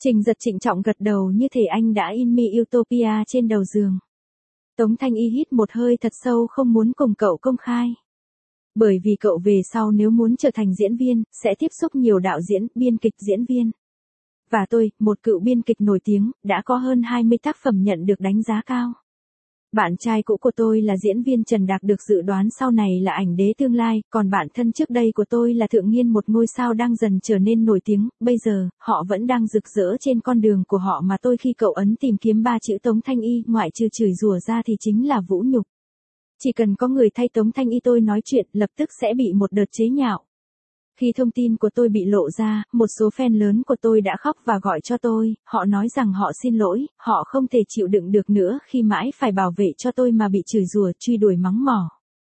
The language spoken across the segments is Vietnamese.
Trình Giật trịnh trọng gật đầu như thể anh đã in mi Utopia trên đầu giường. Tống Thanh Y hít một hơi thật sâu không muốn cùng cậu công khai. Bởi vì cậu về sau nếu muốn trở thành diễn viên, sẽ tiếp xúc nhiều đạo diễn, biên kịch diễn viên. Và tôi, một cựu biên kịch nổi tiếng, đã có hơn 20 tác phẩm nhận được đánh giá cao. Bạn trai cũ của tôi là diễn viên Trần Đạc được dự đoán sau này là ảnh đế tương lai, còn bạn thân trước đây của tôi là Thượng Nghiên, một ngôi sao đang dần trở nên nổi tiếng, bây giờ, họ vẫn đang rực rỡ trên con đường của họ mà tôi. Khi cậu ấn tìm kiếm 3 chữ Tống Thanh Y, ngoại trừ chửi rủa ra thì chính là vũ nhục. Chỉ cần có người thay Tống Thanh Y tôi nói chuyện, lập tức sẽ bị một đợt chế nhạo. Khi thông tin của tôi bị lộ ra, một số fan lớn của tôi đã khóc và gọi cho tôi, họ nói rằng họ xin lỗi, họ không thể chịu đựng được nữa khi mãi phải bảo vệ cho tôi mà bị chửi rủa, truy đuổi mắng mỏ.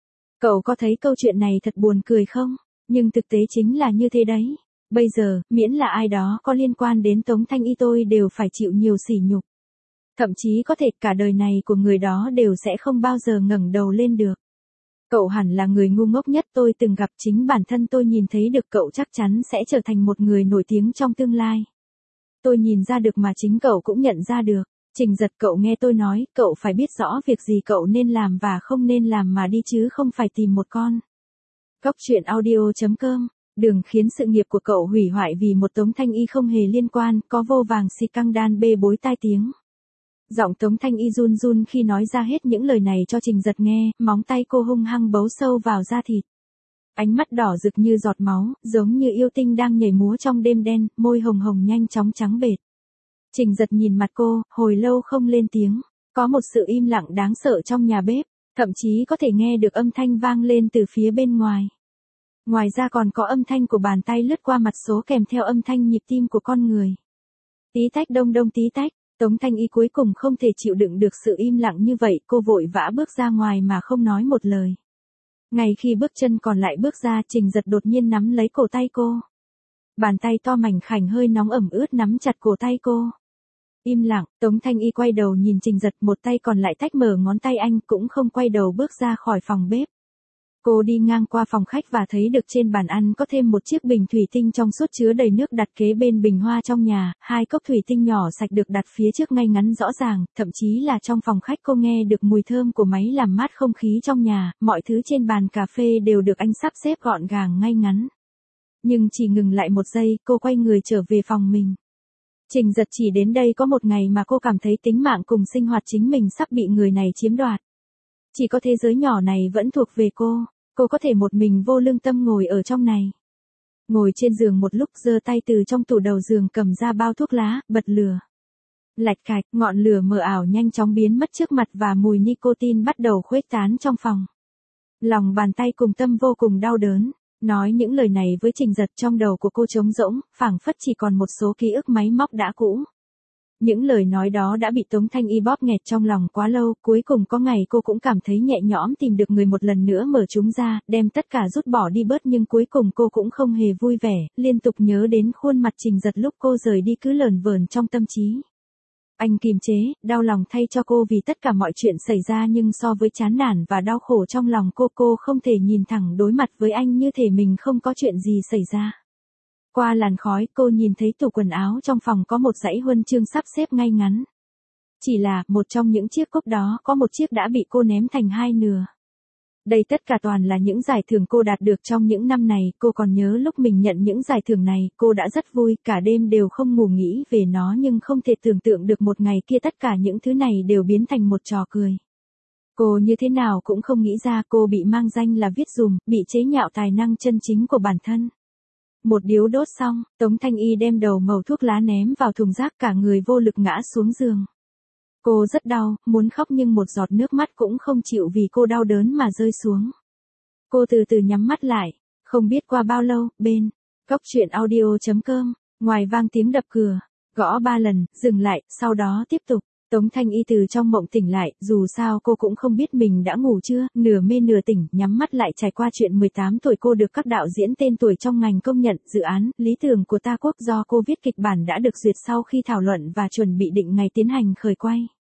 Cậu có thấy câu chuyện này thật buồn cười không? Nhưng thực tế chính là như thế đấy. Bây giờ, miễn là ai đó có liên quan đến Tống Thanh Y tôi đều phải chịu nhiều sỉ nhục. Thậm chí có thể cả đời này của người đó đều sẽ không bao giờ ngẩng đầu lên được. Cậu hẳn là người ngu ngốc nhất tôi từng gặp, chính bản thân tôi nhìn thấy được cậu chắc chắn sẽ trở thành một người nổi tiếng trong tương lai. Tôi nhìn ra được mà chính cậu cũng nhận ra được. Trình Giật, cậu nghe tôi nói, cậu phải biết rõ việc gì cậu nên làm và không nên làm mà đi chứ không phải tìm một con. Góc truyện audio.com. Đừng khiến sự nghiệp của cậu hủy hoại vì một Tống Thanh Y không hề liên quan, có vô vàng si căng đan bê bối tai tiếng. Giọng Tống Thanh Y run run khi nói ra hết những lời này cho Trình Giật nghe, móng tay cô hung hăng bấu sâu vào da thịt. Ánh mắt đỏ rực như giọt máu, giống như yêu tinh đang nhảy múa trong đêm đen, môi hồng hồng nhanh chóng trắng bệt. Trình Giật nhìn mặt cô, hồi lâu không lên tiếng. Có một sự im lặng đáng sợ trong nhà bếp, thậm chí có thể nghe được âm thanh vang lên từ phía bên ngoài. Ngoài ra còn có âm thanh của bàn tay lướt qua mặt số kèm theo âm thanh nhịp tim của con người. Tí tách đông đông tí tách. Tống Thanh Y cuối cùng không thể chịu đựng được sự im lặng như vậy, cô vội vã bước ra ngoài mà không nói một lời. Ngay khi bước chân còn lại bước ra, Trình Giật đột nhiên nắm lấy cổ tay cô. Bàn tay to mảnh khảnh hơi nóng ẩm ướt nắm chặt cổ tay cô. Im lặng, Tống Thanh Y quay đầu nhìn Trình Giật, một tay còn lại tách mở ngón tay anh, cũng không quay đầu bước ra khỏi phòng bếp. Cô đi ngang qua phòng khách và thấy được trên bàn ăn có thêm một chiếc bình thủy tinh trong suốt chứa đầy nước đặt kế bên bình hoa trong nhà, 2 cốc thủy tinh nhỏ sạch được đặt phía trước ngay ngắn rõ ràng, thậm chí là trong phòng khách cô nghe được mùi thơm của máy làm mát không khí trong nhà, mọi thứ trên bàn cà phê đều được anh sắp xếp gọn gàng ngay ngắn. Nhưng chỉ ngừng lại một giây, cô quay người trở về phòng mình. Trình Giật chỉ đến đây có một ngày mà cô cảm thấy tính mạng cùng sinh hoạt chính mình sắp bị người này chiếm đoạt. Chỉ có thế giới nhỏ này vẫn thuộc về cô có thể một mình vô lương tâm ngồi ở trong này. Ngồi trên giường một lúc, giơ tay từ trong tủ đầu giường cầm ra bao thuốc lá, bật lửa. Lạch cạch, ngọn lửa mờ ảo nhanh chóng biến mất trước mặt và mùi nicotine bắt đầu khuếch tán trong phòng. Lòng bàn tay cùng tâm vô cùng đau đớn. Nói những lời này với Trình Giật, trong đầu của cô trống rỗng, phảng phất chỉ còn một số ký ức máy móc đã cũ. Những lời nói đó đã bị Tống Thanh Y bóp nghẹt trong lòng quá lâu, cuối cùng có ngày cô cũng cảm thấy nhẹ nhõm tìm được người một lần nữa mở chúng ra, đem tất cả rút bỏ đi bớt, nhưng cuối cùng cô cũng không hề vui vẻ, liên tục nhớ đến khuôn mặt Trình Giật lúc cô rời đi cứ lờn vờn trong tâm trí. Anh kiềm chế, đau lòng thay cho cô vì tất cả mọi chuyện xảy ra, nhưng so với chán nản và đau khổ trong lòng cô không thể nhìn thẳng đối mặt với anh như thể mình không có chuyện gì xảy ra. Qua làn khói, cô nhìn thấy tủ quần áo trong phòng có một dãy huân chương sắp xếp ngay ngắn. Chỉ là, một trong những chiếc cúp đó có một chiếc đã bị cô ném thành 2 nửa. Đây tất cả toàn là những giải thưởng cô đạt được trong những năm này, cô còn nhớ lúc mình nhận những giải thưởng này, cô đã rất vui, cả đêm đều không ngủ nghĩ về nó, nhưng không thể tưởng tượng được một ngày kia tất cả những thứ này đều biến thành một trò cười. Cô như thế nào cũng không nghĩ ra cô bị mang danh là viết dùm, bị chế nhạo tài năng chân chính của bản thân. Một điếu đốt xong, Tống Thanh Y đem đầu mẩu thuốc lá ném vào thùng rác, cả người vô lực ngã xuống giường. Cô rất đau, muốn khóc nhưng một giọt nước mắt cũng không chịu vì cô đau đớn mà rơi xuống. Cô từ từ nhắm mắt lại, không biết qua bao lâu, bên góc truyện audio.com, ngoài vang tiếng đập cửa, gõ 3 lần, dừng lại, sau đó tiếp tục. Tống Thanh Y từ trong mộng tỉnh lại, dù sao cô cũng không biết mình đã ngủ chưa, nửa mê nửa tỉnh, nhắm mắt lại trải qua chuyện 18 tuổi cô được các đạo diễn tên tuổi trong ngành công nhận, dự án, lý tưởng của Ta Quốc do cô viết kịch bản đã được duyệt sau khi thảo luận và chuẩn bị định ngày tiến hành khởi quay.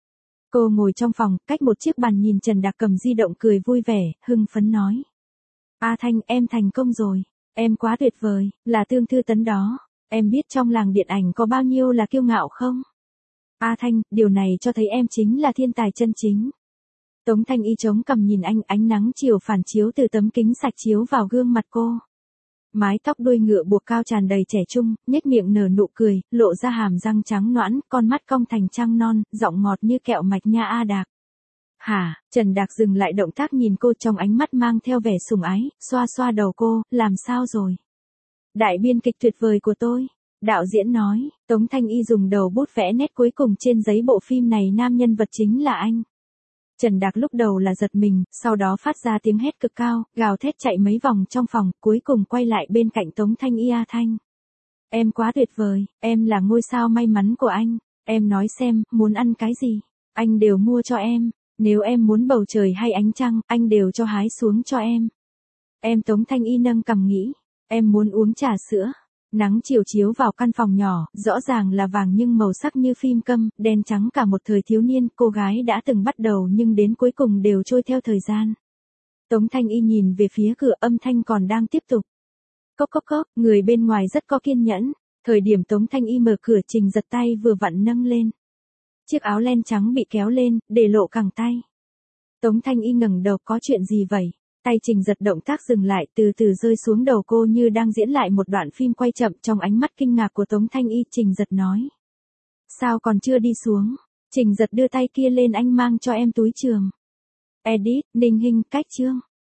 Cô ngồi trong phòng, cách một chiếc bàn nhìn Trần Đạc cầm di động cười vui vẻ, hưng phấn nói. A Thanh, em thành công rồi, em quá tuyệt vời, là Tương Thư Tấn đó. Em biết trong làng điện ảnh có bao nhiêu là kiêu ngạo không? A Thanh, điều này cho thấy em chính là thiên tài chân chính. Tống Thanh Y chống cằm nhìn anh, ánh nắng chiều phản chiếu từ tấm kính sạch chiếu vào gương mặt cô. Mái tóc đuôi ngựa buộc cao tràn đầy trẻ trung, nhếch miệng nở nụ cười, lộ ra hàm răng trắng nõn, con mắt cong thành trăng non, giọng ngọt như kẹo mạch nha A Đạc. Hả? Trần Đạc dừng lại động tác nhìn cô, trong ánh mắt mang theo vẻ sủng ái, xoa xoa đầu cô, làm sao rồi? Đại biên kịch tuyệt vời của tôi. Đạo diễn nói, Tống Thanh Y dùng đầu bút vẽ nét cuối cùng trên giấy bộ phim này, nam nhân vật chính là anh. Trần Đạc lúc đầu là giật mình, sau đó phát ra tiếng hét cực cao, gào thét chạy mấy vòng trong phòng, cuối cùng quay lại bên cạnh Tống Thanh Y. A Thanh. Em quá tuyệt vời, em là ngôi sao may mắn của anh. Em nói xem, muốn ăn cái gì? Anh đều mua cho em. Nếu em muốn bầu trời hay ánh trăng, anh đều cho hái xuống cho em. Em Tống Thanh Y nâng cằm nghĩ. Em muốn uống trà sữa. Nắng chiều chiếu vào căn phòng nhỏ, rõ ràng là vàng nhưng màu sắc như phim câm, đen trắng cả một thời thiếu niên, cô gái đã từng bắt đầu nhưng đến cuối cùng đều trôi theo thời gian. Tống Thanh Y nhìn về phía cửa, âm thanh còn đang tiếp tục. Cốc cốc cốc, người bên ngoài rất có kiên nhẫn. Thời điểm Tống Thanh Y mở cửa, Trình Giật tay vừa vặn nâng lên. Chiếc áo len trắng bị kéo lên, để lộ cẳng tay. Tống Thanh Y ngẩng đầu, có chuyện gì vậy? Tay Trình Giật động tác dừng lại, từ từ rơi xuống đầu cô như đang diễn lại một đoạn phim quay chậm. Trong ánh mắt kinh ngạc của Tống Thanh Y, Trình Giật nói. Sao còn chưa đi xuống? Trình Giật đưa tay kia lên, anh mang cho em túi trường. Edit, Ninh Hinh, cách chương.